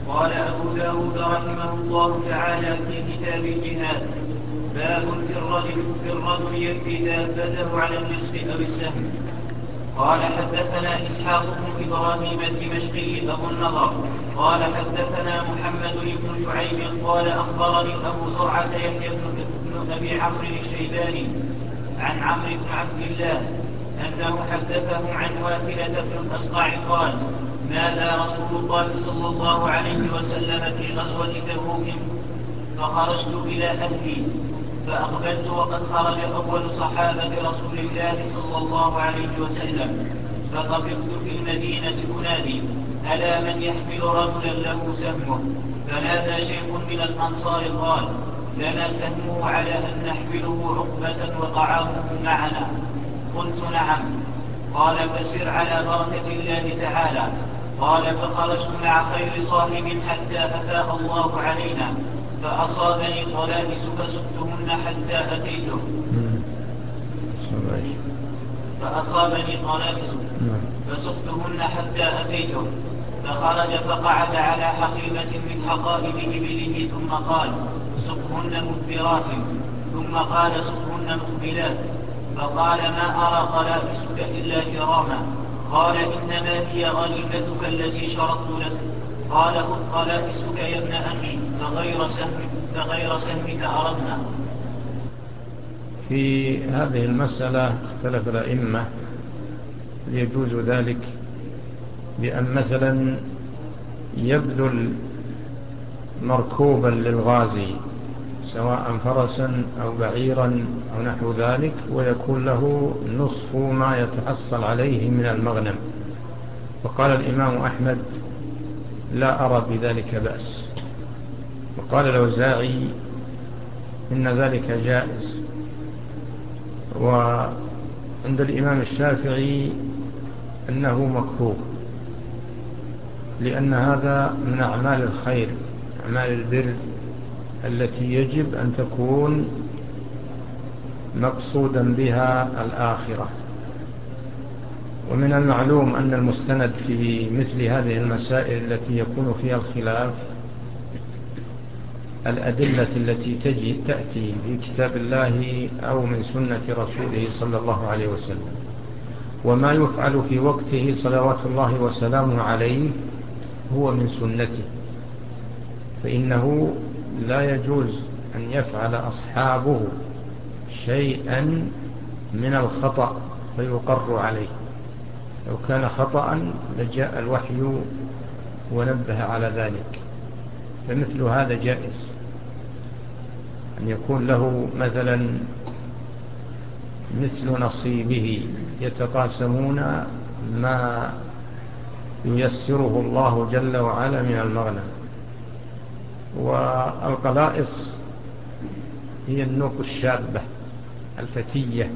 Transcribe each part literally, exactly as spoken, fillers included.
قال أبو داود رحمه الله تعالى في كتاب الجهاد: باب في الرجل, في الرجل يكفي دابته على النصف أو السهم. قال حدثنا إسحاق بن إبراهيم الدمشقي أبو النضر قال حدثنا محمد بن شعيب قال أخبرني أبو زرعة يحيى بن أبي عمرو الشيباني عن عمرو بن عبد الله أنه حدثه عن واثلة بن الأصقع قال: ماذا رسول الله صلى الله عليه وسلم في غزوة تبوك فخرجت إلى أهلي فأقبلت وقد خرج أول صحابة رسول الله صلى الله عليه وسلم فطفقت في المدينة أنادي: ألا من يحمل رجلا له سهمه؟ فنادى شيخ من الأنصار قال: لنا سهمه على أن نحمله عقبة وطعامه معنا. قلت: نعم. قال: فسر على بركة الله تعالى. قال: فخرجت مع خير صاحب حتى أفاء الله علينا فأصابني قلائس فسقتهن حتى أتيته فأصابني قلائس فسقتهن حتى أتيته فخرج فقعد على حقيبة من حقائب إبله ثم قال: سقهن مدبرات. ثم قال: سقهن مقبلات. فقال: ما أرى قلائسك إلا كراما. قال: إنما هي غنيمتك التي شرطت لك. قال: خذ قلائسك يا ابن أخي فغير سهمك, فغير سهمك أردنا. في هذه المسألة اختلف الأئمة يجوز ذلك بأن مثلا يبذل مركوبا للغازي سواء فرسا أو بعيرا أو نحو ذلك ويكون له نصف ما يتحصل عليه من المغنم. وقال الإمام أحمد: لا أرى بذلك بأس. وقال الأوزاعي: إن ذلك جائز. وعند الإمام الشافعي أنه مكروه لأن هذا من أعمال الخير، أعمال البر التي يجب أن تكون مقصودا بها الآخرة. ومن المعلوم أن المستند في مثل هذه المسائل التي يكون فيها الخلاف الأدلة التي تجي تأتي في كتاب الله أو من سنة رسوله صلى الله عليه وسلم. وما يفعل في وقته صلوات الله وسلامه عليه هو من سنته، فإنه لا يجوز أن يفعل أصحابه شيئا من الخطأ فيقر عليه. لو كان خطأ لجاء الوحي ونبه على ذلك. فمثل هذا جائز أن يكون له مثلا مثل نصيبه يتقاسمون ما ييسره الله جل وعلا من المغنم. والقلائص هي النوق الشابة الفتية.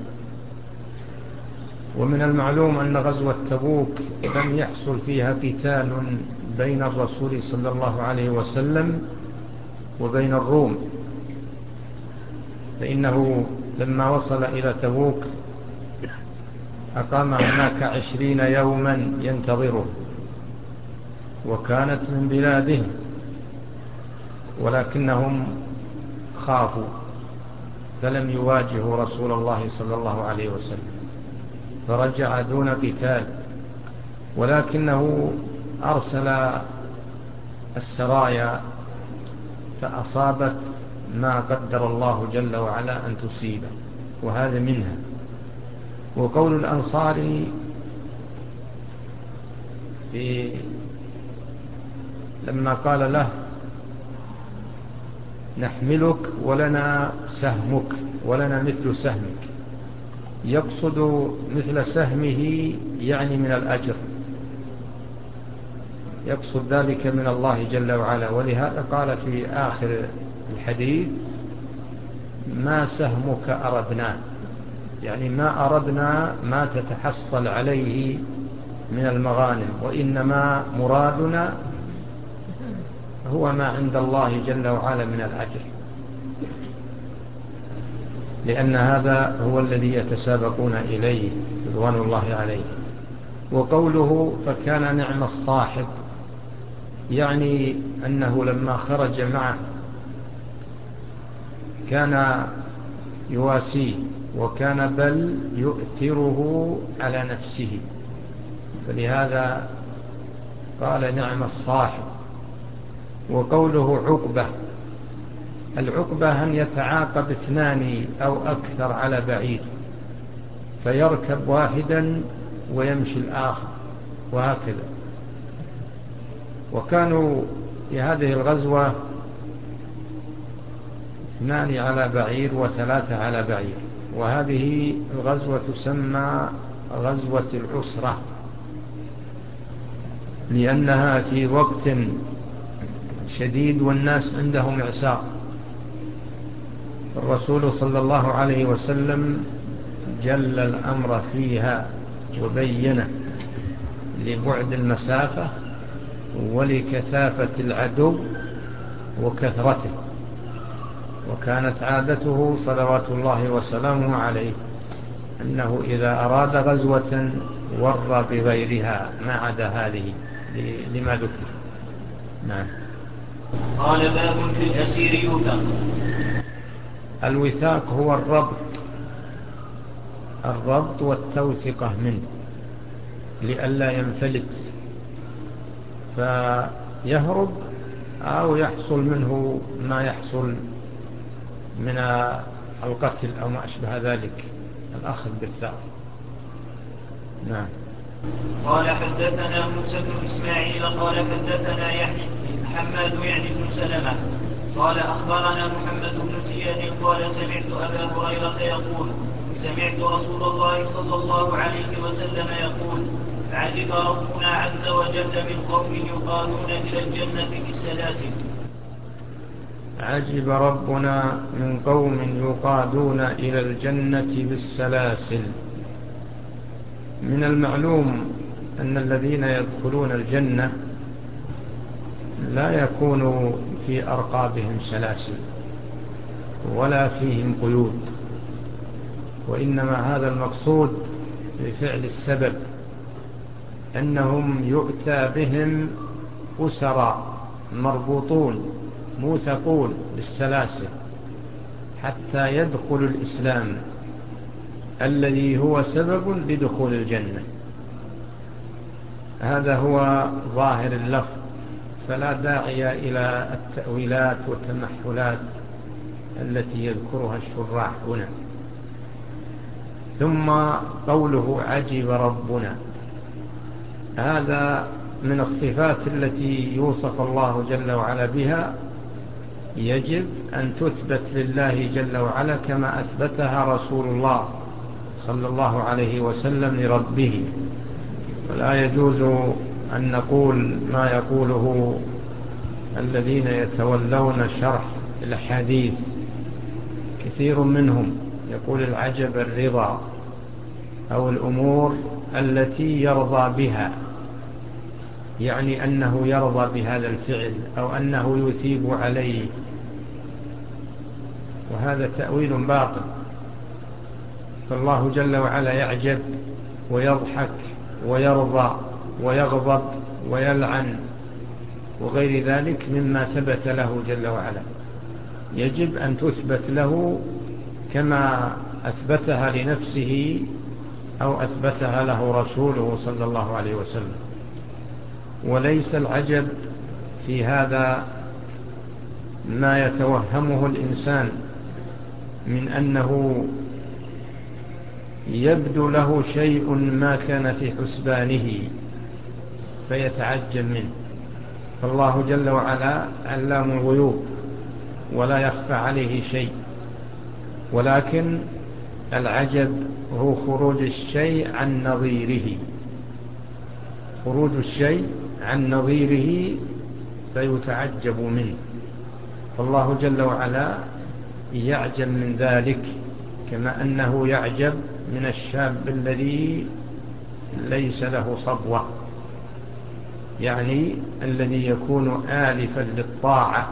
ومن المعلوم أن غزوة تبوك لم يحصل فيها قتال بين الرسول صلى الله عليه وسلم وبين الروم، فإنه لما وصل إلى تبوك أقام هناك عشرين يوما ينتظره، وكانت من بلادهم، ولكنهم خافوا فلم يواجهوا رسول الله صلى الله عليه وسلم فرجع دون قتال، ولكنه أرسل السرايا فأصابت ما قدر الله جل وعلا أن تصيبه، وهذا منها. وقول الأنصار في لما قال له: نحملك ولنا سهمك ولنا مثل سهمك، يقصد مثل سهمه يعني من الأجر، يقصد ذلك من الله جل وعلا. ولهذا قال في آخر الحديث: ما سهمك أردنا، يعني ما أردنا ما تتحصل عليه من المغانم، وإنما مرادنا هو ما عند الله جل وعلا من الأجر، لأن هذا هو الذي يتسابقون إليه رضوان الله عليه. وقوله: فكان نعم الصاحب يعني أنه لما خرج معه كان يواسيه، وكان بل يؤثره على نفسه، فلهذا قال نعم الصاحب. وقوله عقبة، العقبة أن يتعاقب اثنان أو أكثر على بعير، فيركب واحدا ويمشي الآخر، وهكذا. وكانوا في هذه الغزوة اثنان على بعير وثلاثة على بعير، وهذه الغزوة تسمى غزوة العسرة، لأنها في وقت شديد والناس عندهم إعسار. الرسول صلى الله عليه وسلم جل الأمر فيها وبينه لبعد المسافة ولكثافة العدو وكثرته، وكانت عادته صلوات الله وسلامه عليه أنه إذا أراد غزوة ور بغيرها ما عدا هذه لما ذكر. نعم. قال باب في الأسير يوثق. الوثاق هو الربط الربط والتوثقة منه لئلا ينفلت فيهرب أو يحصل منه ما يحصل من القتل أو ما أشبه ذلك، الأخذ بالثار. نعم. قال حدثنا موسى بن إسماعيل قال حدثنا يحيى حماد يعني بن سلمة قال أخبرنا محمد بن زياد قال سمعت أبا هريرة يقول سمعت رسول الله صلى الله عليه وسلم يقول عجب ربنا عز وجل من قوم يقادون إلى الجنة بالسلاسل. عجب ربنا من قوم يقادون إلى الجنة بالسلاسل. من المعلوم أن الذين يدخلون الجنة لا يكون في أرقابهم سلاسل ولا فيهم قيود، وإنما هذا المقصود بفعل السبب أنهم يؤتى بهم أسرى مربوطون موثقون بالسلاسل حتى يدخل الإسلام الذي هو سبب لدخول الجنة. هذا هو ظاهر اللفظ، فلا داعي إلى التأويلات والتمحلات التي يذكرها الشراح هنا. ثم قوله عجب ربنا، هذا من الصفات التي يوصف الله جل وعلا بها، يجب أن تثبت لله جل وعلا كما أثبتها رسول الله صلى الله عليه وسلم لربه. ولا يجوز أن نقول ما يقوله الذين يتولون شرح الحديث، كثير منهم يقول العجب الرضا أو الأمور التي يرضى بها، يعني أنه يرضى بهذا الفعل أو أنه يثيب عليه، وهذا تأويل باطل. فالله جل وعلا يعجب ويضحك ويرضى ويغضب ويلعن وغير ذلك مما ثبت له جل وعلا، يجب أن تثبت له كما أثبتها لنفسه أو أثبتها له رسوله صلى الله عليه وسلم. وليس العجب في هذا ما يتوهمه الإنسان من أنه يبدو له شيء ما كان في حسبانه فيتعجب منه، فالله جل وعلا علام الغيوب ولا يخفى عليه شيء. ولكن العجب هو خروج الشيء عن نظيره، خروج الشيء عن نظيره فيتعجب منه، فالله جل وعلا يعجب من ذلك، كما أنه يعجب من الشاب الذي ليس له صبوة، يعني الذي يكون آلفا للطاعة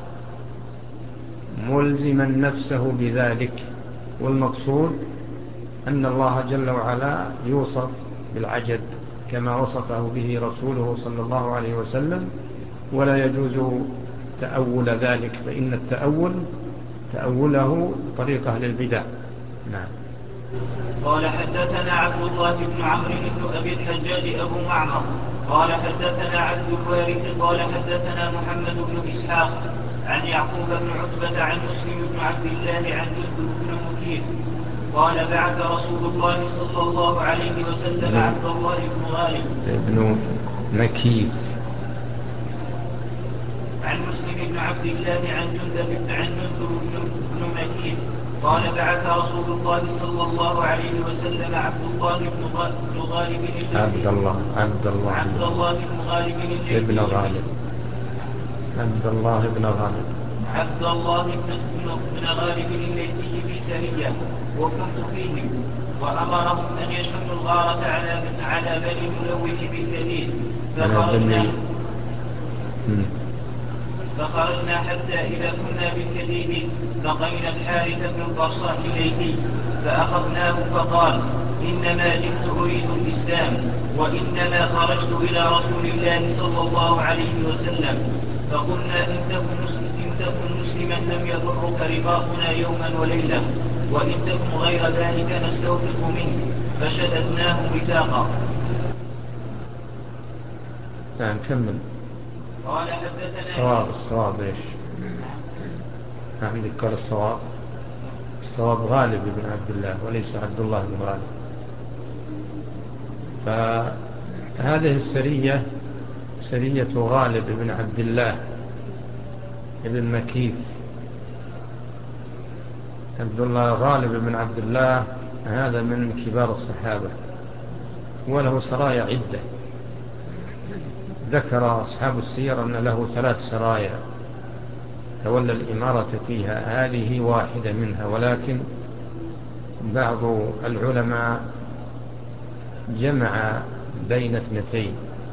ملزما نفسه بذلك. والمقصود أن الله جل وعلا يوصف بالعجب كما وصفه به رسوله صلى الله عليه وسلم، ولا يجوز تأول ذلك، فإن التأول تأوله طريق أهل البدع. نعم. قال حدثنا عبد الله بن عمرو بن أبي الحجاج أبو معمر قال حدثنا عبد الوارث قال حدثنا محمد بن إسحاق عن يعقوب بن عتبة عن مسلم بن عبد الله عن جندب بن مكير قال بعث رسول الله صلى الله عليه وسلم عبد الله بن غالب ابن مكير عن مسلم بن عبد الله عن جندب عن جندب بن مكير قال بعث رسول الله صلى الله عليه وسلم عبد الله بن غالب عبد الله عبد الله عبد الله بن غالب ابن غالب عبد الله بن غالب عبد الله بن غالب الليثي في سرية وكنت فيهم وأمرهم أن يشنوا الغارة على على بني ملوح بالكثير فخرجنا فخرجنا حتى إذا كنا بالكثير لقينا الحارث بن القرصاء إليه فأخذناه فقال إنما جئت أريد الإسلام وإنما خرجت إلى رسول الله صلى الله عليه وسلم فقلنا إن تكن مسلما لم يضرك رباطنا يوما وليلة وإن تكن غير ذلك نستوثق منه فشددناه وثاقا. نعم كمل. قال حدثنا الصواب الصواب ايش؟ نعم ذكر الصواب الصواب غالب بن عبد الله وليس عبد الله بن غالب. فهذه السرية سرية غالب بن عبد الله ابن مكيث. عبد الله غالب بن عبد الله هذا من كبار الصحابة وله سرايا عدة. ذكر أصحاب السير أن له ثلاث سرايا تولى الإمارة فيها، هذه واحدة منها، ولكن بعض العلماء جمع بين اثنتين،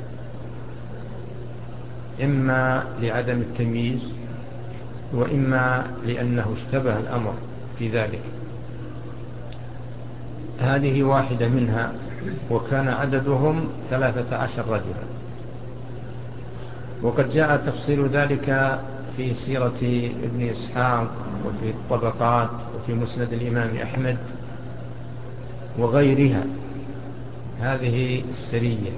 إما لعدم التمييز وإما لأنه اشتبه الأمر في ذلك. هذه واحدة منها وكان عددهم ثلاثة عشر رجلا، وقد جاء تفصيل ذلك في سيرة ابن إسحاق وفي الطبقات وفي مسند الإمام أحمد وغيرها هذه السرية.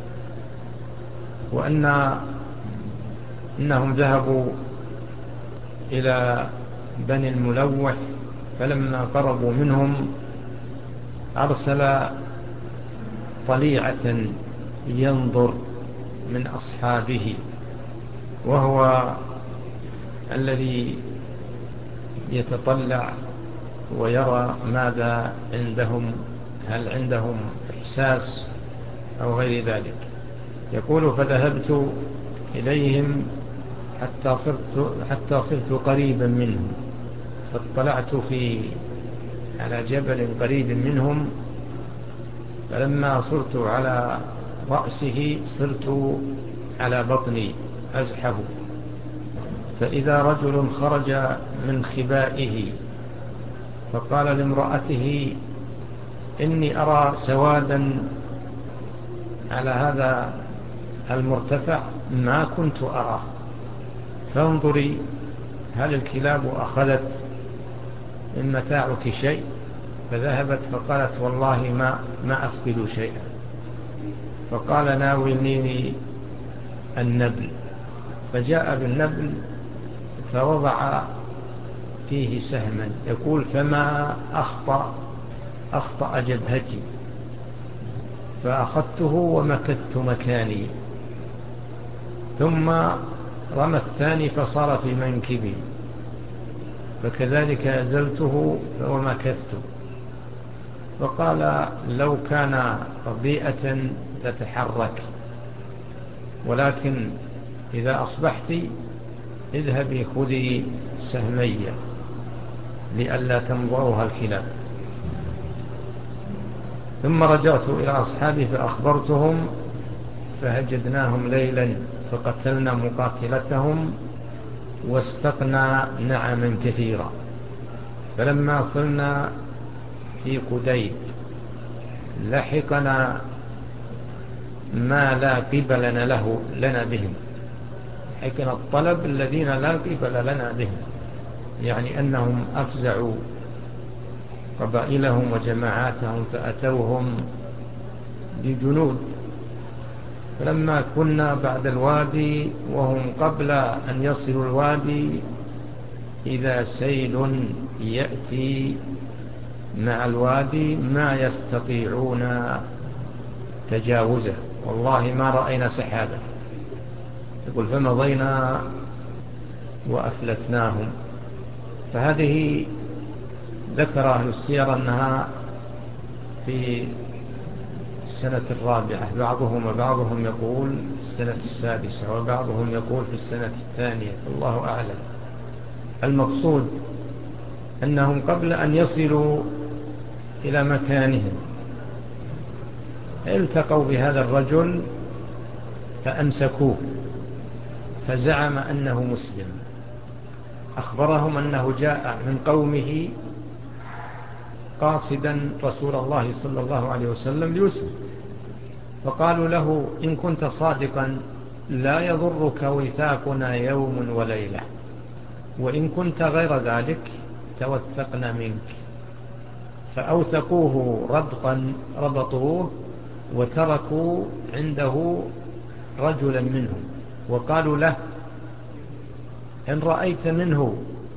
وأن إنهم ذهبوا إلى بني الملوح فلما قربوا منهم أرسل طليعة ينظر من أصحابه، وهو الذي يتطلع ويرى ماذا عندهم، هل عندهم إحساس أو غير ذلك. يقول فذهبت إليهم حتى صرت, حتى صرت قريبا منهم، فاطلعت في على جبل قريب منهم، فلما صرت على رأسه صرت على بطني أزحف، فإذا رجل خرج من خبائه فقال لامرأته إني أرى سوادا على هذا المرتفع ما كنت أراه، فانظري هل الكلاب أخذت من متاعك شيء؟ فذهبت فقالت والله ما, ما أفقد شيئا. فقال ناولنيني النبل، فجاء بالنبل فوضع فيه سهما. يقول فما أخطأ أخطأ جبهتي، فأخذته ومكثت مكاني، ثم رمى الثاني فصار في منكبي، فكذلك أزلته ومكثت. فقال لو كان ربيئة لتحرك، ولكن إذا أصبحت اذهبي خذي سهمي لئلا تمضعها الكلاب. ثم رجعت إلى أصحابي فأخبرتهم، فهجدناهم ليلا فقتلنا مقاتلتهم واستقنا نعما كثيرا. فلما صلنا في قديد لحقنا ما لا قبلنا له لنا بهم، لكن الطلب الذين لا قبل لنا بهم، يعني أنهم أفزعوا قبائلهم وجماعاتهم فأتوهم بجنود، فلما كنا بعد الوادي وهم قبل أن يصلوا الوادي إذا سيل يأتي مع الوادي ما يستطيعون تجاوزه، والله ما رأينا سحابا. يقول فمضينا وأفلتناهم. فهذه ذكر أهل السير أنها في السنة الرابعة، بعضهم وبعضهم يقول في السنة السادسة، وبعضهم يقول في السنة الثانية، الله أعلم. المقصود أنهم قبل أن يصلوا إلى مكانهم التقوا بهذا الرجل فأمسكوه، فزعم أنه مسلم، أخبرهم أنه جاء من قومه قاصدا رسول الله صلى الله عليه وسلم ليسلم، فقالوا له إن كنت صادقا لا يضرك وثاقنا يوم وليلة، وإن كنت غير ذلك توثقنا منك. فأوثقوه ربطا ربطوه وتركوا عنده رجلا منهم، وقالوا له إن رأيت منه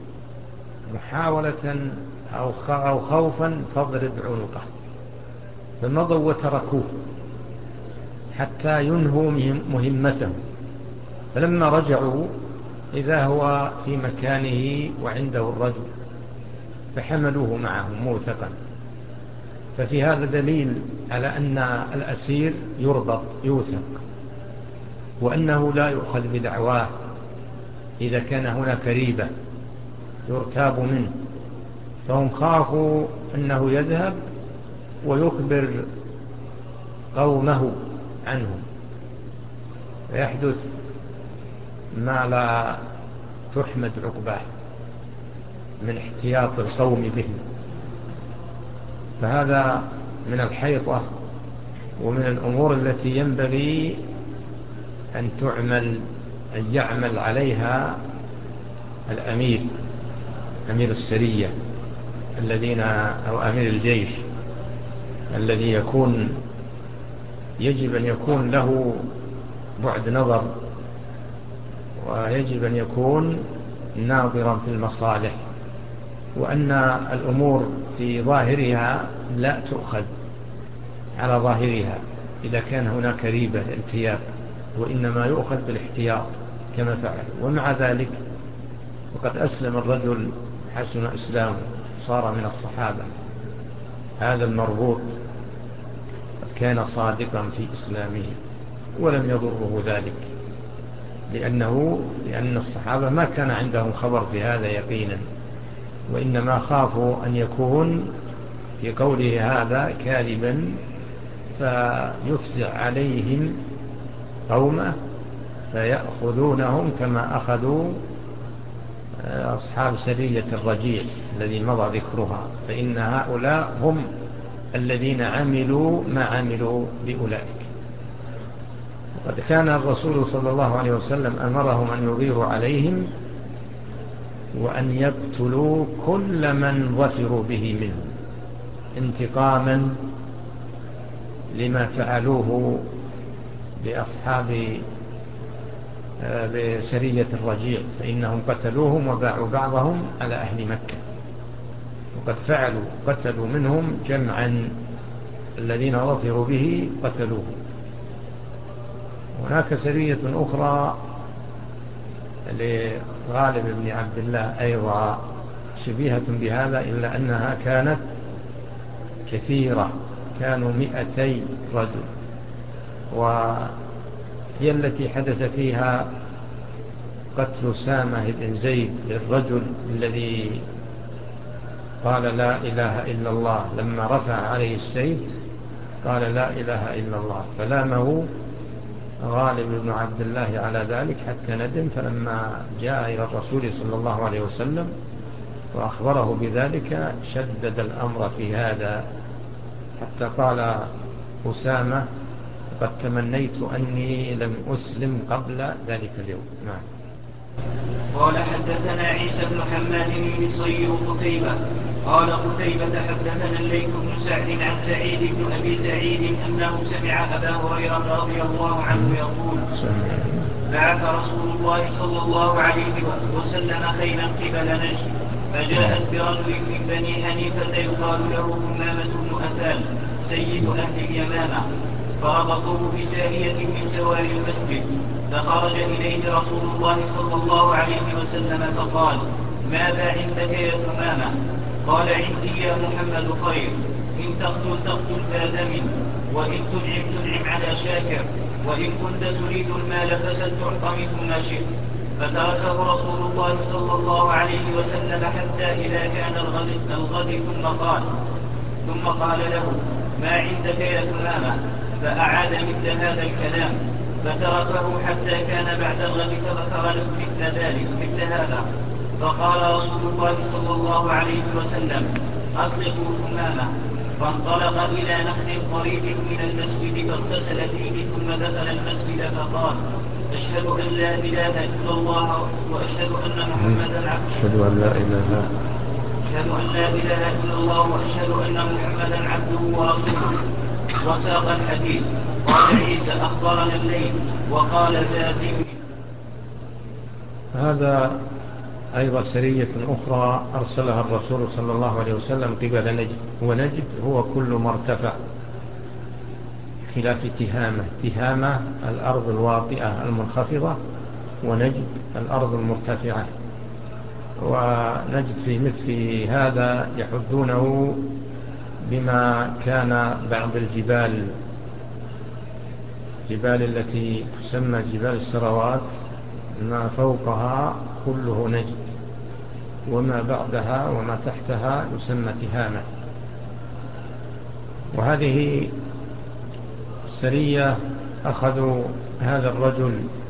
محاولة أو خوفا فاضرب عنقه. فمضوا وتركوه حتى ينهوا مهمته، فلما رجعوا إذا هو في مكانه وعنده الرجل، فحملوه معهم موثقا. ففي هذا دليل على أن الأسير يربط يوثق، وأنه لا يؤخذ بدعواه إذا كان هناك ريبة يرتاب منه، فهم خافوا أنه يذهب ويخبر قومه عنه ويحدث ما لا تحمد عقباه من احتياط القوم به. فهذا من الحيطة ومن الأمور التي ينبغي أن تعمل أن يعمل عليها الأمير، أمير السرية الذين أو أمير الجيش الذي يكون يجب أن يكون له بعد نظر، ويجب أن يكون ناظرا في المصالح، وأن الأمور في ظاهرها لا تؤخذ على ظاهرها إذا كان هناك ريبة التياب، وإنما يؤخذ بالاحتياط كما فعل. ومع ذلك وقد أسلم الرجل حسن إسلامه صار من الصحابة، هذا المربوط كان صادقا في إسلامه ولم يضره ذلك، لأنه لأن الصحابة ما كان عندهم خبر في هذا يقينا، وإنما خافوا أن يكون في قوله هذا كاذبا فيفزع عليهم قومه فيأخذونهم كما أخذوا أصحاب سرية الرجيع الذي مضى ذكرها، فإن هؤلاء هم الذين عملوا ما عملوا بأولئك. وقد كان الرسول صلى الله عليه وسلم أمرهم أن يغيروا عليهم وأن يقتلوا كل من ظفروا به منهم انتقاما لما فعلوه بأصحاب بسرية الرجيع، فإنهم قتلوهم وباعوا بعضهم على أهل مكة، وقد فعلوا قتلوا منهم جمعا الذين ظفروا به قتلوه. هناك سرية أخرى لغالب بن عبد الله أيضا شبيهة بهذا، إلا أنها كانت كثيرة، كانوا مئتي رجل، وهي التي حدث فيها قتل سامة بن زيد للرجل الذي قال لا إله إلا الله، لما رفع عليه السيف قال لا إله إلا الله، فلامه غالب بن عبد الله على ذلك حتى ندم، فلما جاء إلى الرسول صلى الله عليه وسلم وأخبره بذلك شدد الأمر في هذا، حتى قال أسامة قد تمنيت أني لم أسلم قبل ذلك اليوم. نعم. قال حدثنا عيسى بن حماد بن صير قتيبة قال قتيبة حدثنا الليث بن سعد عن سعيد بن أبي سعيد أنه سمع أبا هريرة رضي الله عنه يقول بعث رسول الله صلى الله عليه وسلم خيلا قبل نجد فجاءت برجل من بني حنيفة يقال له همامة بن أثال سيد أهل اليمامة فربطوه بسارية من سواري المسجد فخرج إليه رسول الله صلى الله عليه وسلم فقال ماذا عندك يا همامة؟ قال عندي يا محمد خير إن تقتل تقتل ذا دم وإن تنعم تنعم على شاكر وإن كنت تريد المال فستعط منه ما شئت. فتركه رسول الله صلى الله عليه وسلم حتى إذا كان الغد, الغد ثم قال ثم قال له ما عندك يا همامة؟ فأعاد مثل هذا الكلام فتركه حتى كان بعد الغد فذكر له مثل ذلك مثل هذا فقال رسول الله صلى الله عليه وسلم أطلقوا همامة. فانطلق إلى نخل قريب من المسجد فاغتسل فيه ثم دخل المسجد فقال أشهد أن لا إله إلا الله وأشهد أن محمدا عبده أشهد أن لا إله أشهد أن لا إله إلا الله وأشهد أن محمدا عبده ورسوله وساق الحديث. قال عيسى أخبرنا الليل وقال ذا ذكر. هذا أيضا سرية أخرى أرسلها الرسول صلى الله عليه وسلم قبل نجد، ونجد هو كل ما ارتفع خلاف تهامة. تهامة الأرض الواطئة المنخفضة، ونجد الأرض المرتفعة. ونجد في مثل هذا يحدونه بما كان بعض الجبال جبال التي تسمى جبال السروات ما فوقها كله نجد، وما بعدها وما تحتها يسمى تهامة. وهذه السرية أخذوا هذا الرجل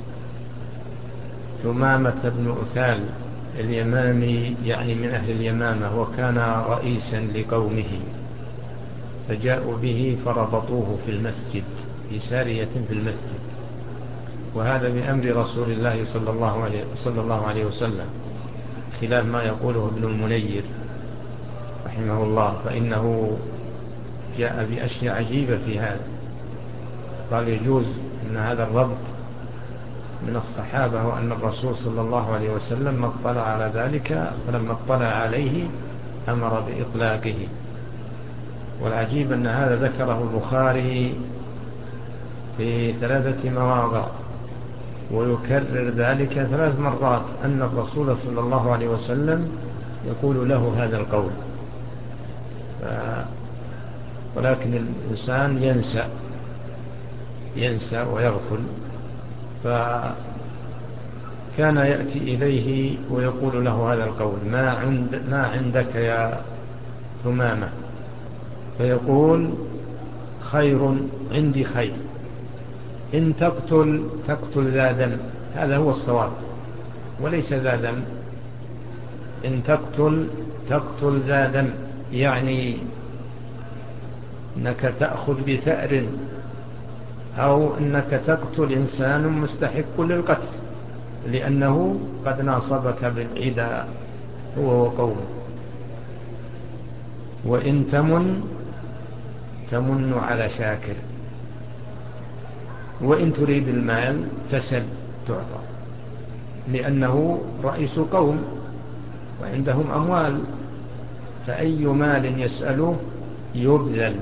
ثمامة بن أثال اليمامي، يعني من أهل اليمامة، وكان رئيسا لقومه، فجاءوا به فربطوه في المسجد في سارية في المسجد، وهذا بأمر رسول الله صلى الله عليه, صلى الله عليه وسلم، خلاف ما يقوله ابن المنير رحمه الله، فإنه جاء بأشياء عجيبة في هذا. قال يجوز أن هذا الربط من الصحابة، وأن الرسول صلى الله عليه وسلم ما اطلع على ذلك، فلما اطلع عليه أمر بإطلاقه. والعجيب أن هذا ذكره البخاري في ثلاثة مواضع، ويكرر ذلك ثلاث مرات، أن الرسول صلى الله عليه وسلم يقول له هذا القول. ف... ولكن الإنسان ينسى ينسى ويغفل، فكان يأتي إليه ويقول له هذا القول ما, عند ما عندك يا ثمامة؟ فيقول خير عندي خير، إن تقتل تقتل ذا دم. هذا هو الصواب وليس ذا دم. إن تقتل تقتل ذا دم، يعني أنك تأخذ بثأر، أو أنك تقتل إنسان مستحق للقتل لأنه قد ناصبك بالعداء هو وقومه. وإن تمن تمن على شاكر، وإن تريد المال فسل تعطى، لأنه رئيس قوم وعندهم أموال، فأي مال يسأله يبذل.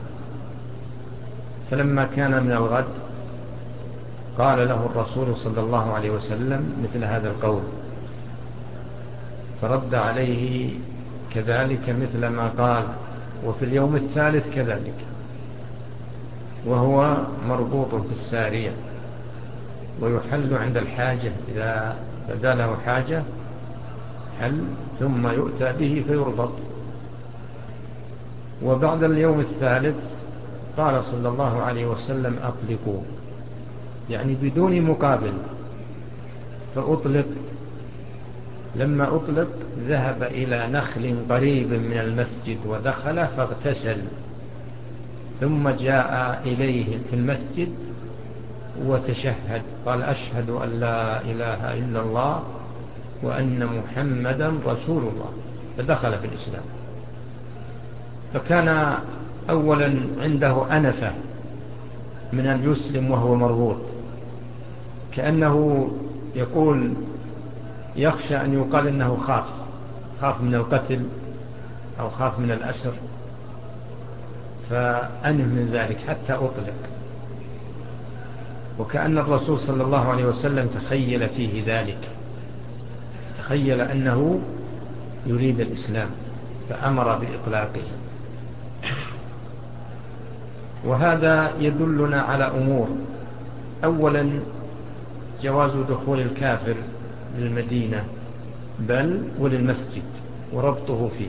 فلما كان من الغد قال له الرسول صلى الله عليه وسلم مثل هذا القول، فرد عليه كذلك مثل ما قال، وفي اليوم الثالث كذلك، وهو مربوط في السارية، ويحل عند الحاجة، إذا بدا له حاجة حل، ثم يؤتى به فيربط. وبعد اليوم الثالث قال صلى الله عليه وسلم أطلقوا، يعني بدون مقابل، فأطلق. لما أطلق ذهب إلى نخل قريب من المسجد ودخل فاغتسل، ثم جاء إليه في المسجد وتشهد قال أشهد أن لا إله إلا الله وأن محمدا رسول الله، فدخل في الإسلام. فكان أولا عنده أنفة من أن يسلم وهو مربوط، كأنه يقول يخشى أن يقال إنه خاف خاف من القتل أو خاف من الأسر، فأنه من ذلك حتى أطلق. وكأن الرسول صلى الله عليه وسلم تخيل فيه ذلك، تخيل أنه يريد الإسلام فأمر بإطلاقه. وهذا يدلنا على أمور: أولا جواز دخول الكافر للمدينة بل وللمسجد وربطه فيه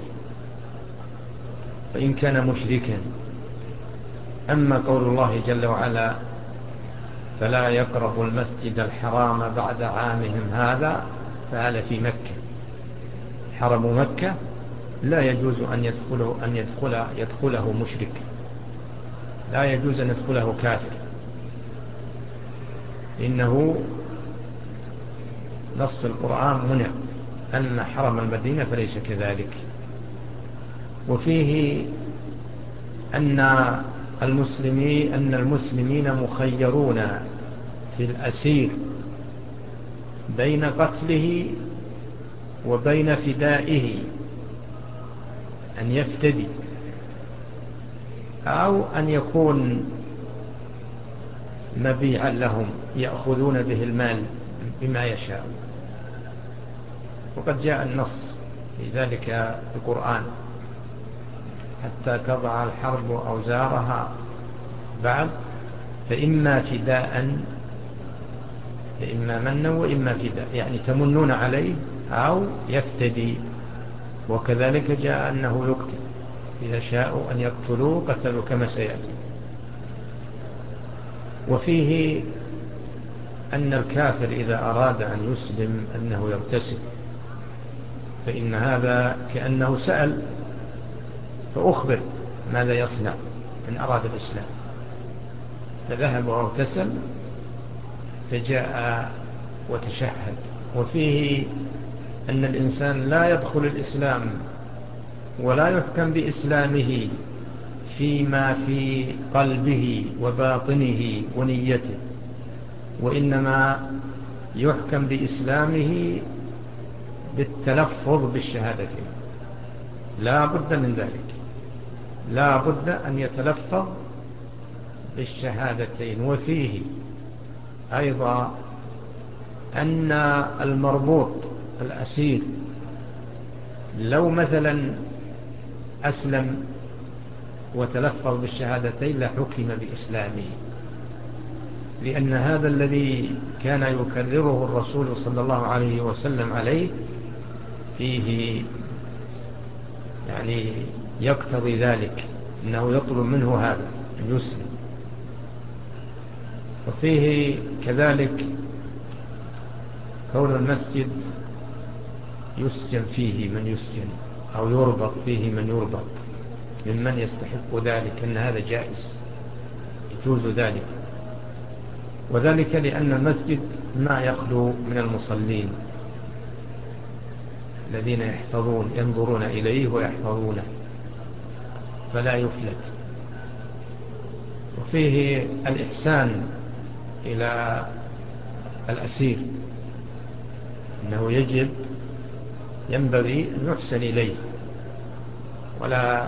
فإن كان مشركا. أما قول الله جل وعلا فلا يقربوا المسجد الحرام بعد عامهم هذا، فهذا في مكة، حرم مكة لا يجوز أن يدخله, أن يدخل يدخله مشرك، لا يجوز أن يدخله كافر، إنه نص القرآن منع. أن حرم المدينة فليس كذلك. وفيه أن المسلمين أن المسلمين مخيرون في الأسير بين قتله وبين فدائه، أن يفتدي أو أن يكون مبيعا لهم يأخذون به المال بما يشاء. وقد جاء النص في ذلك في القرآن: حتى تضع الحرب أوزارها بعد فإما فداء فإما منا وإما فداء، يعني تمنون عليه أو يفتدي. وكذلك جاء أنه يقتل، إذا شاءوا أن يقتلوا قتلوا كما سيأتي. وفيه أن الكافر إذا أراد أن يسلم أنه يغتسل، فإن هذا كأنه سأل فأخبر ماذا يصنع إن أراد الإسلام، فذهب واغتسل فجاء وتشهد. وفيه أن الإنسان لا يدخل الإسلام ولا يحكم بإسلامه فيما في قلبه وباطنه ونيته، وإنما يحكم بإسلامه بالتلفظ بالشهادتين، لا بد من ذلك، لا بد أن يتلفظ بالشهادتين. وفيه أيضا أن المربوط الأسير لو مثلا أسلم وتلفظ بالشهادتين لحكم بإسلامه، لأن هذا الذي كان يكرره الرسول صلى الله عليه وسلم عليه فيه يعني يقتضي ذلك، إنه يطلب منه هذا أن يسلم. وفيه كذلك كون المسجد يسجن فيه من يسجن أو يربط فيه من يربط ممن يستحق ذلك، أن هذا جائز يجوز ذلك. وذلك لأن المسجد ما يخلو من المصلين الذين يحفظون ينظرون إليه ويحفظونه فلا يفلت. وفيه الإحسان إلى الأسير، إنه يجب ينبغي أن يحسن إليه ولا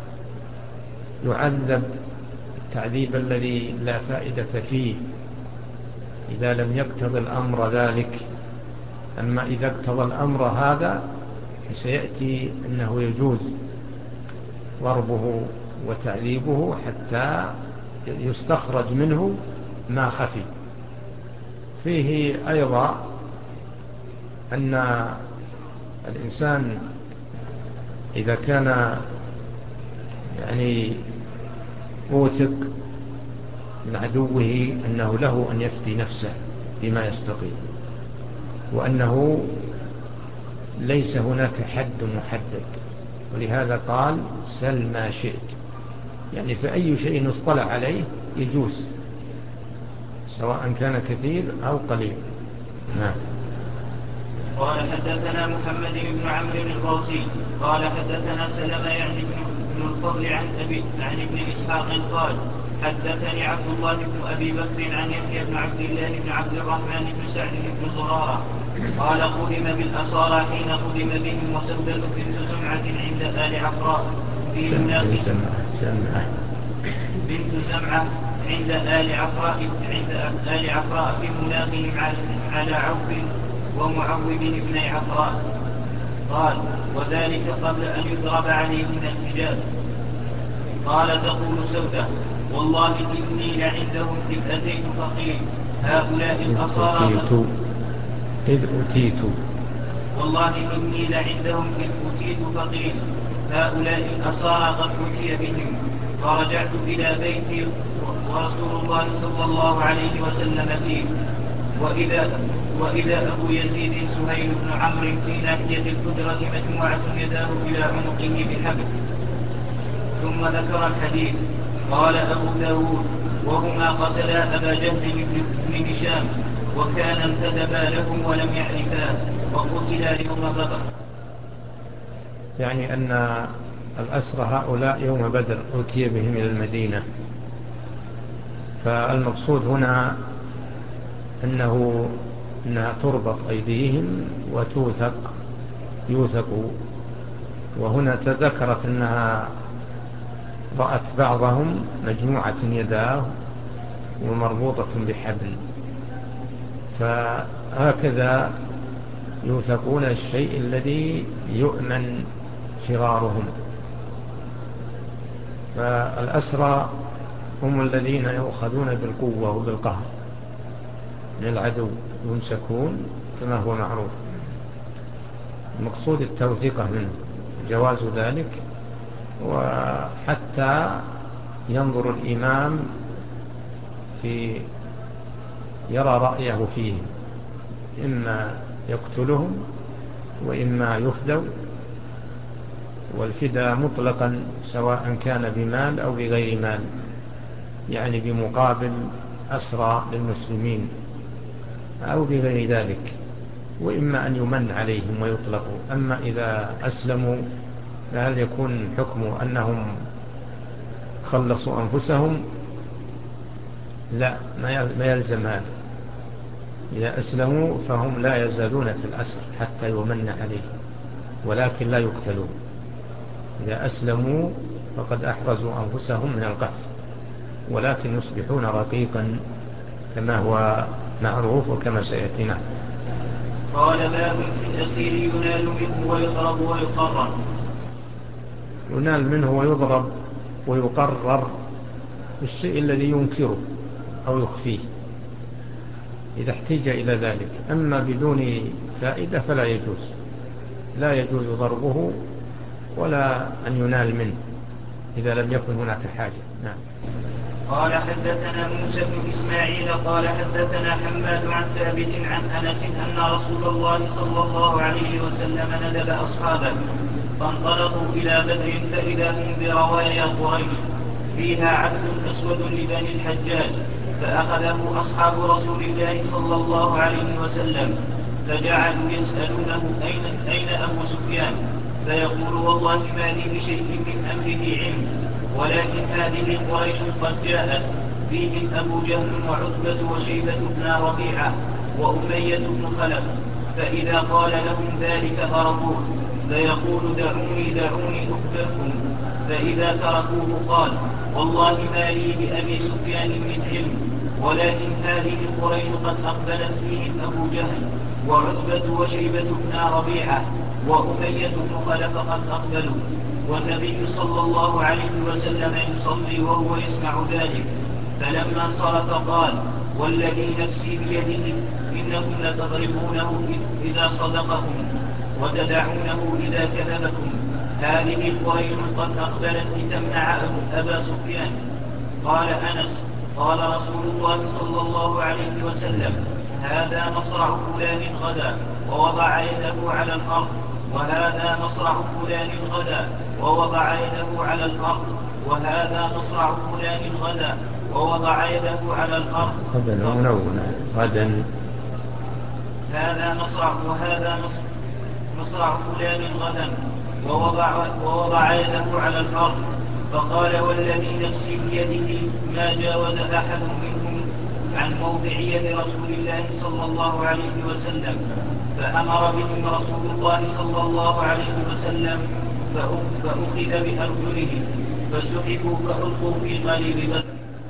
يعذب التعذيب الذي لا فائدة فيه إذا لم يقتضي الأمر ذلك. أما إذا اقتضى الأمر هذا سيأتي أنه يجوز ضربه وتعذيبه حتى يستخرج منه ما خفي. فيه أيضا أن الإنسان إذا كان يعني موثق من عدوه أنه له أن يفدي نفسه بما يستطيع، وأنه ليس هناك حد محدد، ولهذا قال سل ما شئت، يعني فأي شيء اصطلع عليه يجوز، سواء كان كثير أو قليل. نعم. قال حدثنا محمد بن عمرو الغوثي قال حدثنا سلمة يعني بن الفضل عن أبي عن ابن إسحاق قال حدثني عبد الله بن أبي بكر عن يحيى بن عبد الله بن عبد الرحمن بن سعد بن زرارة قال قدم بالأسارى حين قدم بهم وسودة بنت زمعة عند آل عفراء في مناخ بنت زمعة عند آل عفراء عند آل عفراء في مناخهم على عوف ومعوذ بن عفراء قال وذلك قبل أن يضرب عليهم الحجاب. قال تقول سودة والله إني لعندهم إذ أتيت فقيل هؤلاء الأصارى إذ أتيت والله إني لعندهم إذ أتيت فقيل هؤلاء الأصارى قد أتي بهم فرجعت إلى بيتي ورسول الله صلى الله عليه وسلم فيه وإذا, وإذا أبو يزيد سهيل بن عمرو في ناحية الحجرة مجموعة يداه إلى عنقه بحبل. ثم ذكر الحديث. قال أبو داود وهما قتلا أبا جهل بن هشام وكان انتدبا لهم ولم يعرفاه وقتلا يوم بدر. يعني أن الأسرى هؤلاء يوم بدر أتي بهم إلى المدينة، فالمقصود هنا أنه أنها تربط أيديهم وتوثق يوثقوا. وهنا تذكرت أنها رأت بعضهم مجموعة يداه ومربوطة بحبل، فهكذا يوثقون الشيء الذي يؤمن فرارهم. فالأسرى هم الذين يؤخذون بالقوة وبالقهر من العدو يمسكون كما هو معروف. المقصود التوثيقة منه جواز ذلك، وحتى ينظر الإمام في يرى رأيه فيهم، إما يقتلهم وإما يفدوا، والفداء مطلقا سواء كان بمال أو بغير مال، يعني بمقابل أسرى للمسلمين أو بغير ذلك، وإما أن يمن عليهم ويطلقوا. أما إذا أسلموا فهل يكون حكم أنهم خلصوا أنفسهم؟ لا، ما يلزم هذا. إذا أسلموا فهم لا يزالون في الأسر حتى يمن عليهم، ولكن لا يقتلون. إذا أسلموا فقد أحرزوا أنفسهم من القتل، ولكن يصبحون رقيقا كما هو معروف وكما سيأتينا. قال باب في الأسير ينال منه ويضرب ويقرر. ينال منه ويضرب ويقرر الشيء الذي ينكره أو يخفيه إذا احتاج إلى ذلك. أما بدون فائدة فلا يجوز، لا يجوز ضربه ولا أن ينال منه إذا لم يكن هناك حاجة. نعم. قال حدثنا موسى بن إسماعيل قال حدثنا حماد عن ثابت عن أنس أن رسول الله صلى الله عليه وسلم ندب أصحابه فانطلقوا إلى بدر فإذا هم بروايا قريش فيها عبد أسود لبني الحجاج، فأخذه أصحاب رسول الله صلى الله عليه وسلم فجعلوا يسألونه أين, أين أبو سفيان، فيقول والله ما لي بشيء من أمره علم، ولكن هذه قريش قد جاءت فيهم أبو جهل وعتبة وشيبة بن ربيعة وأمية بن خلف، فإذا قال لهم ذلك هربوه، فيقول دعوني دعوني أخبركم، فإذا تركوه قال والله ما لي بأبي سفيان من علم، ولكن هذه قريش قد أقبلت فيهم أبو جهل وعتبة وشيبة بن ربيعة وأمية بن خلف قد أقبلوا، والنبي صلى الله عليه وسلم يصلي وهو يسمع ذلك. فلما صرف قال والذي نفسي بيده إنكم لتضربونه إذا صدقكم وتدعونه إذا كذبكم، هذه قريش قد أقبلت لتمنع أبا سفيان. قال أنس قال رسول الله صلى الله عليه وسلم هذا مصرع فلان غدا ووضع يده على الأرض، وهذا مصرع فلان غدا ووضع يده على الأرض، وهذا مصرع فلان غدا، ووضع يده على الأرض. غدا منونة غدا. هذا مصرع وهذا مصرع فلان غدا، ووضع, ووضع يده على الأرض. فقال والذي نفسي بيده ما جاوز أحد منهم عن موضعية رسول الله صلى الله عليه وسلم. فأمر بهم رسول الله صلى الله عليه وسلم فأخذ بأرجلهم فسحبوا فألقوا في غليل بدر.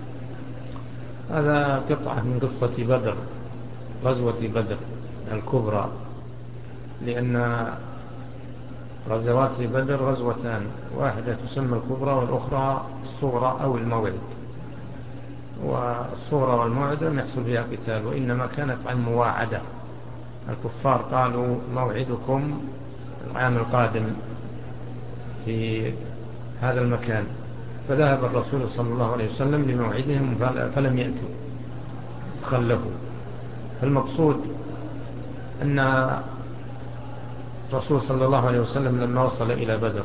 هذا قطعة من قصة بدر، غزوة بدر الكبرى، لأن غزوات بدر غزوتان، واحدة تسمى الكبرى والأخرى الصغرى أو الموعد. والصغرى والموعد لم يحصل فيها قتال، وإنما كانت عن مواعدة. الكفار قالوا موعدكم العام القادم في هذا المكان، فذهب الرسول صلى الله عليه وسلم لموعدهم فلم يأتوا، خلفوا. فالمقصود أن الرسول صلى الله عليه وسلم لما وصل إلى بدر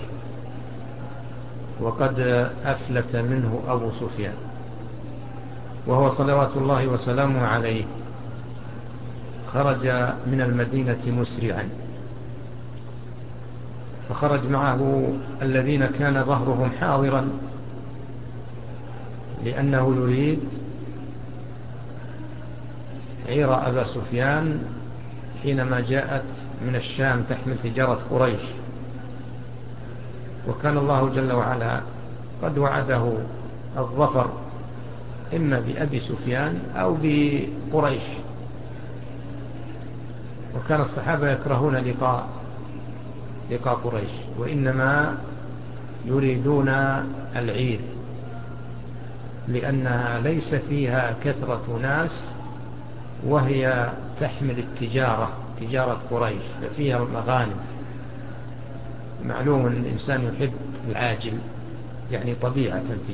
وقد أفلت منه أبو سفيان، وهو صلوات الله وسلامه عليه، خرج من المدينة مسرعا، فخرج معه الذين كان ظهرهم حاضرا، لأنه يريد عير أبا سفيان حينما جاءت من الشام تحمل تجارة قريش. وكان الله جل وعلا قد وعده الظفر إما بأبي سفيان أو بقريش، وكان الصحابة يكرهون لقاء لقاء قريش، وإنما يريدون العير، لأنها ليس فيها كثرة ناس، وهي تحمل التجارة تجارة قريش، ففيها المغانم. معلوم أن الإنسان يحب العاجل، يعني طبيعة فيه.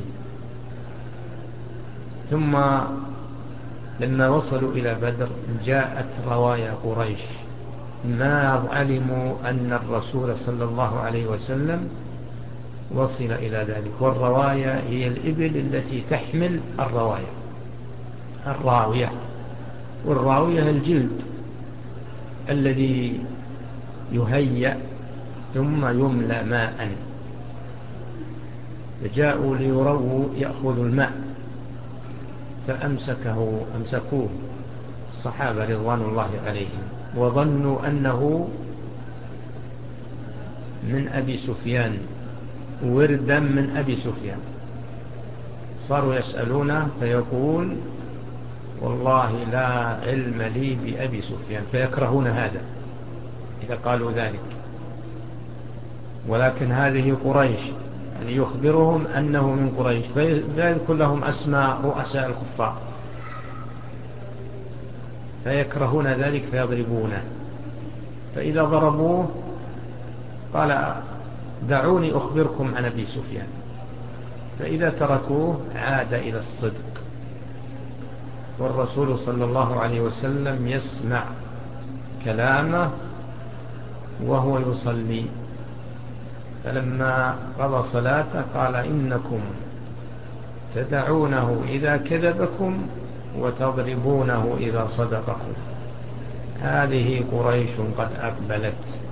ثم لما وصلوا إلى بدر جاءت روايا قريش، ما علموا أن الرسول صلى الله عليه وسلم وصل إلى ذلك. والروايا هي الإبل التي تحمل الروايا، الراوية. والراوية الجلد الذي يهيأ ثم يملى ماء، فجاءوا ليروا يأخذوا الماء، فأمسكه أمسكوه الصحابة رضوان الله عليهم، وظنوا أنه من أبي سفيان، وردا من أبي سفيان. صاروا يسألونه فيقول والله لا علم لي بأبي سفيان، فيكرهون هذا إذا قالوا ذلك. ولكن هذه قريش، يعني يخبرهم أنه من قريش، فيذكر لهم أسماء رؤساء الكفار، فيكرهون ذلك فيضربونه. فإذا ضربوه قال دعوني أخبركم عن أبي سفيان، فإذا تركوه عاد إلى الصدق. والرسول صلى الله عليه وسلم يسمع كلامه وهو يصلي، فلما قضى صلاته قال إنكم تدعونه إذا كذبكم وتضربونه إذا صدقكم، هذه قريش قد أقبلت.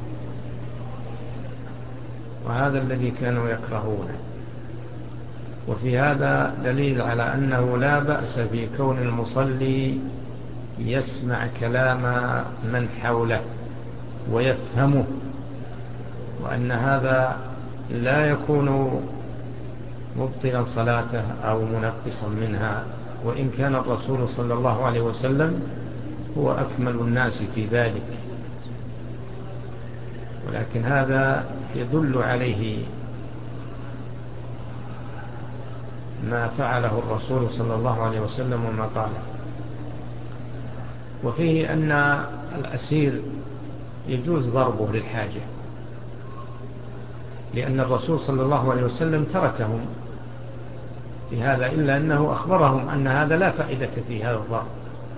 وهذا الذي كانوا يكرهونه. وفي هذا دليل على أنه لا بأس في كون المصلي يسمع كلام من حوله ويفهمه، وأن هذا لا يكون مبطلا صلاته أو منقصا منها، وإن كان الرسول صلى الله عليه وسلم هو أكمل الناس في ذلك. ولكن هذا يدل عليه ما فعله الرسول صلى الله عليه وسلم وما قاله. وفيه أن الأسير يجوز ضربه للحاجة، لأن الرسول صلى الله عليه وسلم تركهم في هذا، إلا أنه أخبرهم أن هذا لا فائدة في هذا الضرب،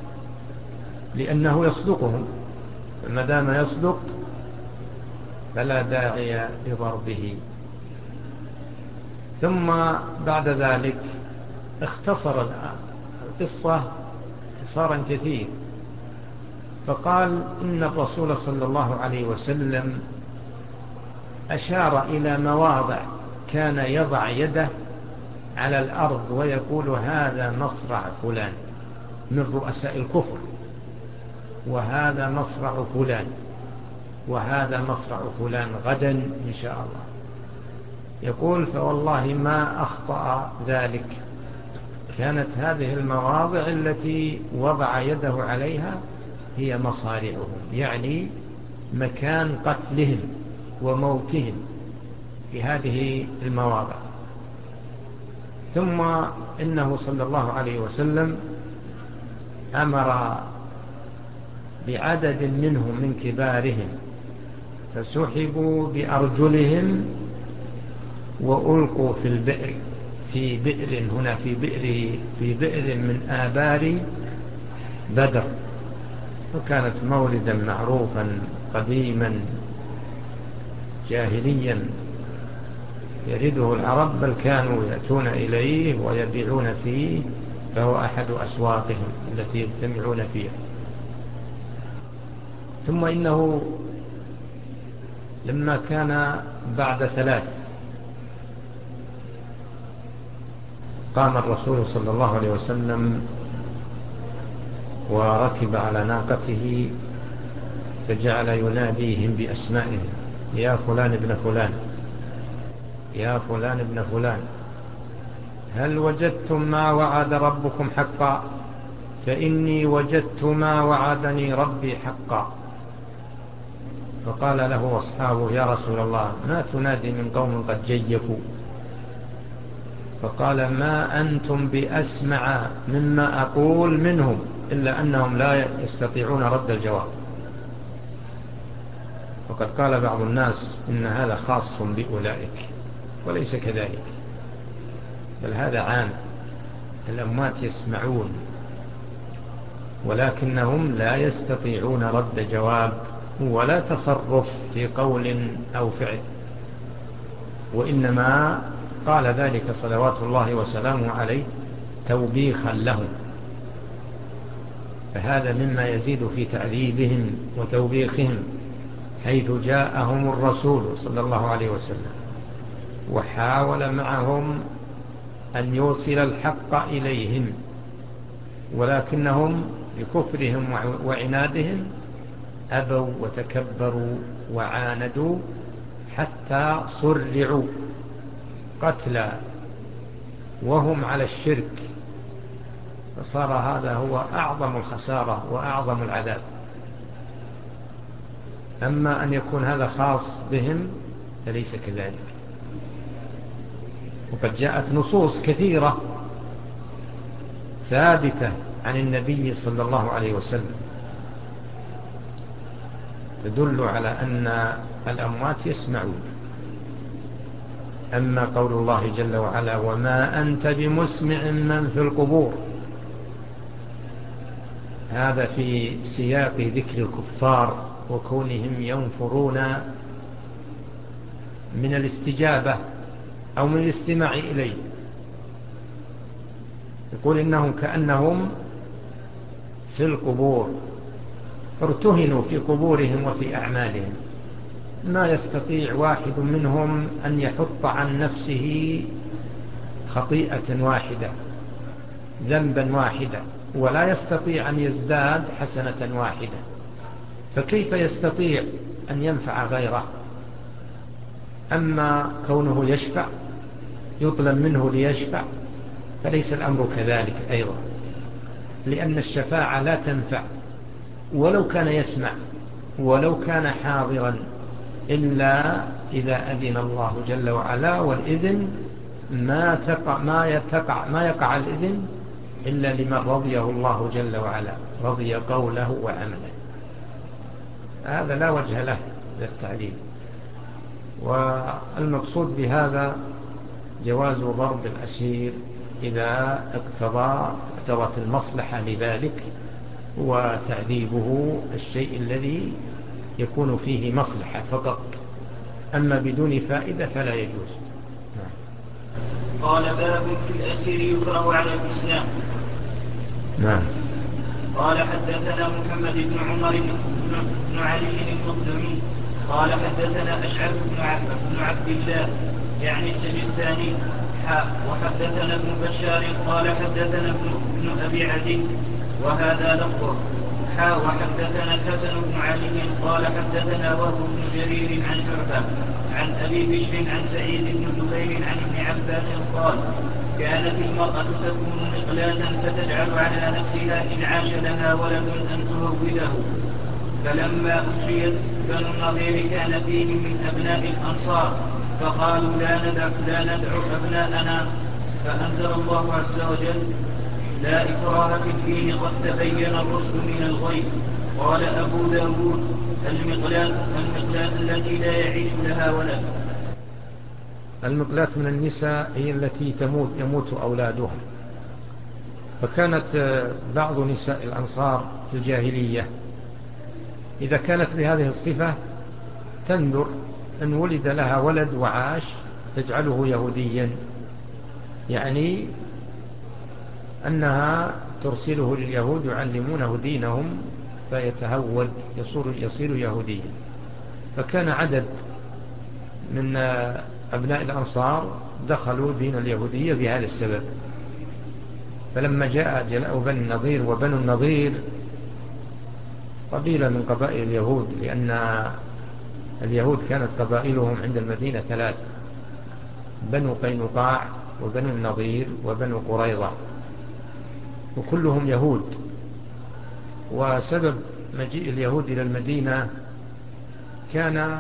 لأنه يصدقهم، فما دام يصدق فلا داعي لضربه. ثم بعد ذلك اختصر القصة اختصارا كثير، فقال إن الرسول صلى الله عليه وسلم أشار إلى مواضع كان يضع يده على الأرض ويقول هذا مصرع فلان من رؤساء الكفر، وهذا مصرع فلان، وهذا مصرع فلان غدا إن شاء الله. يقول فوالله ما أخطأ ذلك، كانت هذه المواضع التي وضع يده عليها هي مصارعهم، يعني مكان قتلهم وموتهم في هذه المواضع. ثم إنه صلى الله عليه وسلم أمر بعدد منهم من كبارهم فسحبوا بأرجلهم وألقوا في البئر، في بئر هنا في بئر, في بئر من آبار بدر، وكانت مولدا معروفا قديما جاهليا يريده العرب، بل كانوا يأتون إليه ويبيعون فيه، فهو أحد أسواقهم التي يجتمعون فيها. ثم إنه لما كان بعد ثلاث قام الرسول صلى الله عليه وسلم وركب على ناقته فجعل يناديهم بأسمائهم، يا فلان ابن فلان، يا فلان ابن فلان، هل وجدتم ما وعد ربكم حقا؟ فإني وجدت ما وعدني ربي حقا. فقال له أصحابه يا رسول الله ما تنادي من قوم قد جيفوا؟ فقال ما أنتم بأسمع مما أقول منهم، إلا أنهم لا يستطيعون رد الجواب. وقد قال بعض الناس إن هذا خاص بأولئك، وليس كذلك، بل هذا عام، الأموات يسمعون ولكنهم لا يستطيعون رد جواب ولا تصرف في قول أو فعل، وإنما قال ذلك صلوات الله وسلامه عليه توبيخا لهم، فهذا مما يزيد في تعذيبهم وتوبيخهم، حيث جاءهم الرسول صلى الله عليه وسلم وحاول معهم أن يوصل الحق إليهم، ولكنهم بكفرهم وعنادهم أبوا وتكبروا وعاندوا حتى صرعوا قتلى وهم على الشرك، فصار هذا هو أعظم الخسارة وأعظم العذاب. أما أن يكون هذا خاص بهم فليس كذلك. وقد جاءت نصوص كثيرة ثابتة عن النبي صلى الله عليه وسلم تدل على أن الأموات يسمعون. أما قول الله جل وعلا وما أنت بمسمع من في القبور، هذا في سياق ذكر الكفار وكونهم ينفرون من الاستجابة أو من الاستماع إليه. يقول إنهم كأنهم في القبور ارتهنوا في قبورهم وفي أعمالهم، ما يستطيع واحد منهم أن يحط عن نفسه خطيئة واحدة ذنبا واحدا، ولا يستطيع أن يزداد حسنة واحدة، فكيف يستطيع أن ينفع غيره؟ أما كونه يشفع يطلب منه ليشفع فليس الأمر كذلك أيضا، لأن الشفاعة لا تنفع ولو كان يسمع ولو كان حاضرا، إلا إذا أذن الله جل وعلا، والإذن ما تقع ما يتقع ما يقع الإذن إلا لمن رضيه الله جل وعلا، رضي قوله وعمله، هذا لا وجه له للتعليل. والمقصود بهذا جواز ضرب الأسير إذا اقتضى اقتضت المصلحة لذلك، وتعذيبه الشيء الذي يكون فيه مصلحة فقط، أما بدون فائدة فلا يجوز. قال باب في الأسير يكره على الإسلام. نعم. قال حدثنا محمد بن عمر بن علي المقدمي قال حدثنا أشعث بن عبد الله يعني السجستاني حاء وحدثنا ابن بشار قال حدثنا ابن أبي عدي وهذا لفظه حاء وحدثنا الحسن بن علي قال حدثنا وهب بن جرير عن شعبة عن أبي بشر عن سعيد بن جبير عن ابن عباس قال كانت المرأة تكون مقلاة فتجعل على نفسها إن عاش لها ولد أن تهوده، فلما أجريت بنو النضير كان فيهم من أبناء الأنصار فقالوا لا ندع, لا ندع أبناءنا، فأنزل الله عز وجل لا إكراه في الدين قد تبين الرشد من الغي. قال أبو داود المقلاة المقلاة التي لا يعيش لها ولد. المقلاة من النساء هي التي تموت يموت أولادها، فكانت بعض نساء الأنصار في الجاهلية إذا كانت بهذه الصفة تنذر أن ولد لها ولد وعاش تجعله يهوديا، يعني أنها ترسله لليهود يعلمونه دينهم فيتهود يصير, يصير يهوديا. فكان عدد من أبناء الأنصار دخلوا دين اليهودية بهذا السبب. فلما جاء جلاء بني النضير، وبنو النضير قبيلة من قبائل اليهود، لأن اليهود كانت قبائلهم عند المدينة ثلاث: بنو قينقاع وبنو النضير وبنو قريظة، وكلهم يهود. وسبب مجيء اليهود إلى المدينة كان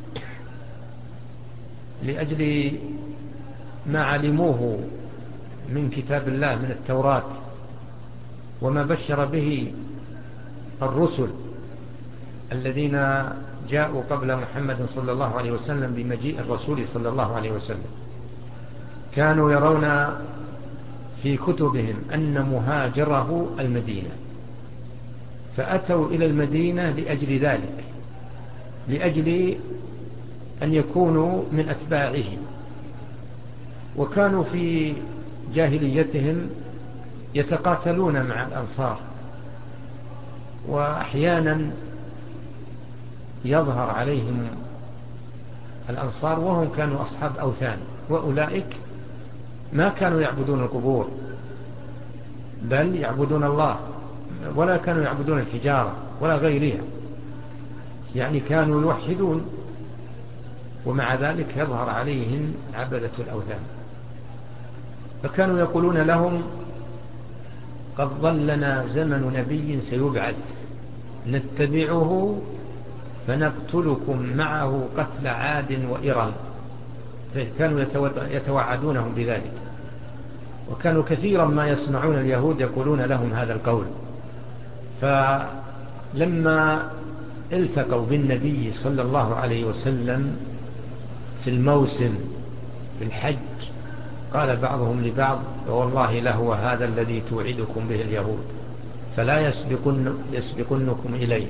لأجل ما علموه من كتاب الله من التوراة وما بشر به الرسل الذين جاءوا قبل محمد صلى الله عليه وسلم بمجيء الرسول صلى الله عليه وسلم. كانوا يرون في كتبهم أن مهاجره المدينة، فأتوا إلى المدينة لأجل ذلك، لأجل أن يكونوا من أتباعه. وكانوا في جاهليتهم يتقاتلون مع الأنصار، وأحيانا يظهر عليهم الأنصار وهم كانوا أصحاب أوثان، وأولئك ما كانوا يعبدون القبور بل يعبدون الله، ولا كانوا يعبدون الحجارة ولا غيرها، يعني كانوا يوحدون، ومع ذلك يظهر عليهم عبدة الأوثان. فكانوا يقولون لهم قد ظلنا زمن نبي سيبعث نتبعه فنقتلكم معه قتل عاد وإرم. كانوا يتوعدونهم بذلك، وكانوا كثيرا ما يسمعون اليهود يقولون لهم هذا القول. فلما التقوا بالنبي صلى الله عليه وسلم في الموسم في الحج قال بعضهم لبعض والله لهو هذا الذي توعدكم به اليهود فلا يسبقن يسبقنكم إليه.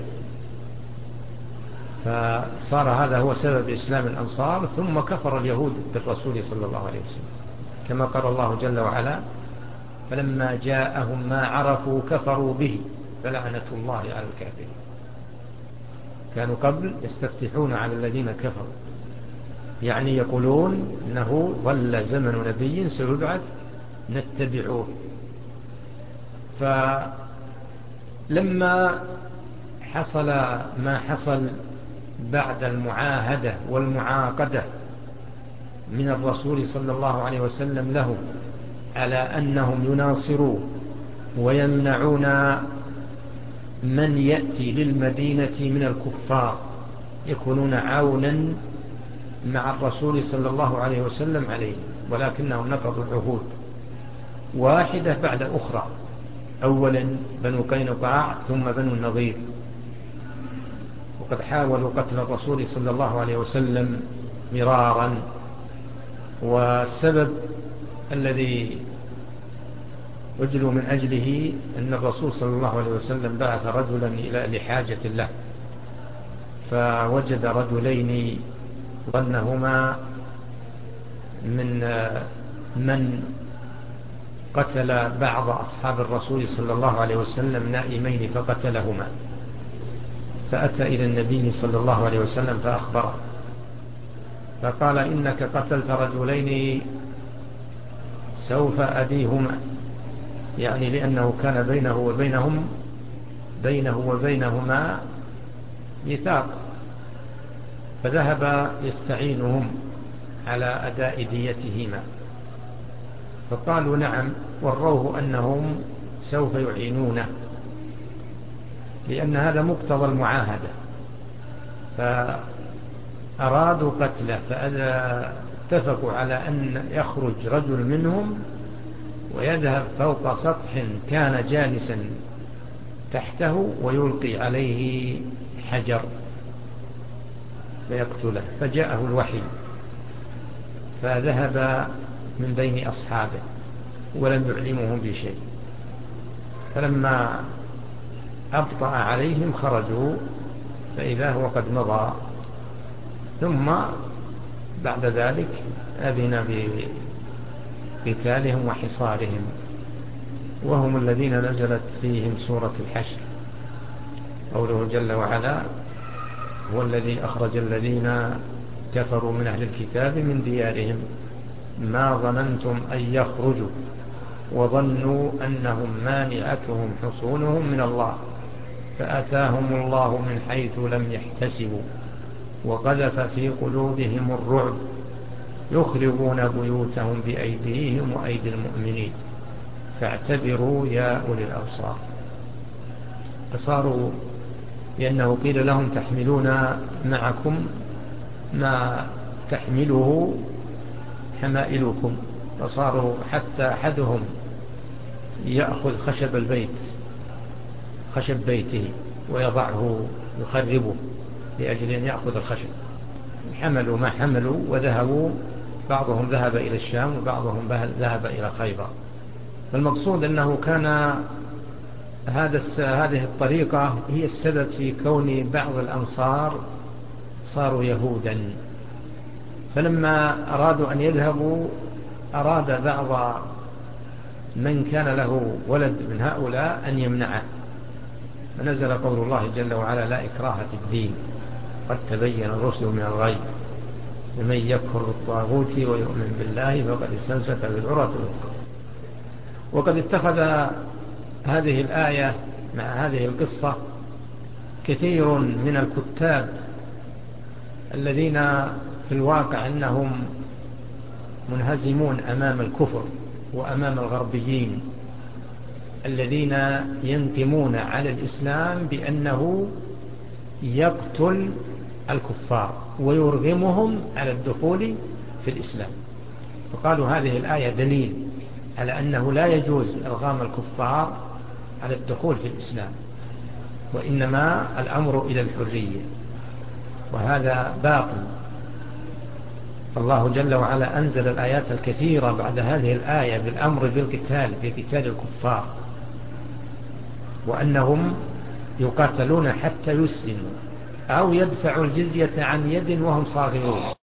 فصار هذا هو سبب إسلام الأنصار، ثم كفر اليهود بالرسول صلى الله عليه وسلم، كما قال الله جل وعلا فلما جاءهم ما عرفوا كفروا به فلعنة الله على الكافرين. كانوا قبل يستفتحون على الذين كفروا، يعني يقولون إنه ظل زمن نبي سيبعث نتبعوه. فلما حصل ما حصل بعد المعاهدة والمعاقدة من الرسول صلى الله عليه وسلم له على أنهم يناصروا ويمنعون من يأتي للمدينة من الكفار، يكونون عونا مع الرسول صلى الله عليه وسلم عليه، ولكنهم نقضوا العهود واحدة بعد أخرى، أولا بنو قينقاع ثم بنو النضير. وقد حاولوا قتل الرسول صلى الله عليه وسلم مرارا، والسبب الذي وجلوا من أجله أن الرسول صلى الله عليه وسلم بعث رجلا إلى لحاجة له، فوجد رجلين ظنهما من من قتل بعض أصحاب الرسول صلى الله عليه وسلم نائمين فقتلهما، فأتى إلى النبي صلى الله عليه وسلم فأخبره، فقال إنك قتلت رجلين سوف أديهما، يعني لأنه كان بينه وبينهم بينه وبينهما ميثاق، فذهب يستعينهم على أداء ديتهما، فقالوا نعم، وروه أنهم سوف يعينونه، لأن هذا مقتضى المعاهدة، فأرادوا قتله، فإذا اتفقوا على أن يخرج رجل منهم ويذهب فوق سطح كان جالسا تحته ويلقي عليه حجر فيقتله، فجاءه الوحي فذهب من بين أصحابه ولم يعلمهم بشيء، فلما أبطأ عليهم خرجوا فإذا هو قد مضى، ثم بعد ذلك أذن بقتالهم وحصارهم، وهم الذين نزلت فيهم سورة الحشر، قوله جل وعلا: هو الذي أخرج الذين كفروا من أهل الكتاب من ديارهم ما ظننتم أن يخرجوا وظنوا أنهم مانعتهم حصونهم من الله فأتاهم الله من حيث لم يحتسبوا وقذف في قلوبهم الرعب يخربون بيوتهم بأيديهم وأيدي المؤمنين فاعتبروا يا أولي الأبصار. فصاروا لأنه قيل لهم تحملون معكم ما تحمله حمائلكم، فصاروا حتى أحدهم يأخذ خشب البيت خشب بيته ويضعه يخربه لأجل أن يأخذ الخشب، حملوا ما حملوا وذهبوا، بعضهم ذهب إلى الشام وبعضهم ذهب إلى خيبر. فالمقصود أنه كان هذا هذه الطريقة هي السبب في كون بعض الأنصار صاروا يهودا، فلما أرادوا أن يذهبوا أراد بعض من كان له ولد من هؤلاء أن يمنعه، فنزل قول الله جل وعلا: لا إكراه في الدين قد تبين الرشد من الغي ومن يكفر بالطاغوت ويؤمن بالله فقد استمسك بالعروة الوثقى. وقد اتخذ هذه الآية مع هذه القصة كثير من الكتاب الذين في الواقع أنهم منهزمون أمام الكفر وأمام الغربيين الذين ينتمون على الإسلام بأنه يقتل الكفار ويرغمهم على الدخول في الإسلام، فقالوا هذه الآية دليل على أنه لا يجوز إرغام الكفار على الدخول في الإسلام، وإنما الأمر إلى الحرية، وهذا باطل. الله جل وعلا أنزل الآيات الكثيرة بعد هذه الآية بالأمر بالقتال بقتال الكفار، وأنهم يقاتلون حتى يسلموا أو يدفعوا الجزية عن يد وهم صاغرون.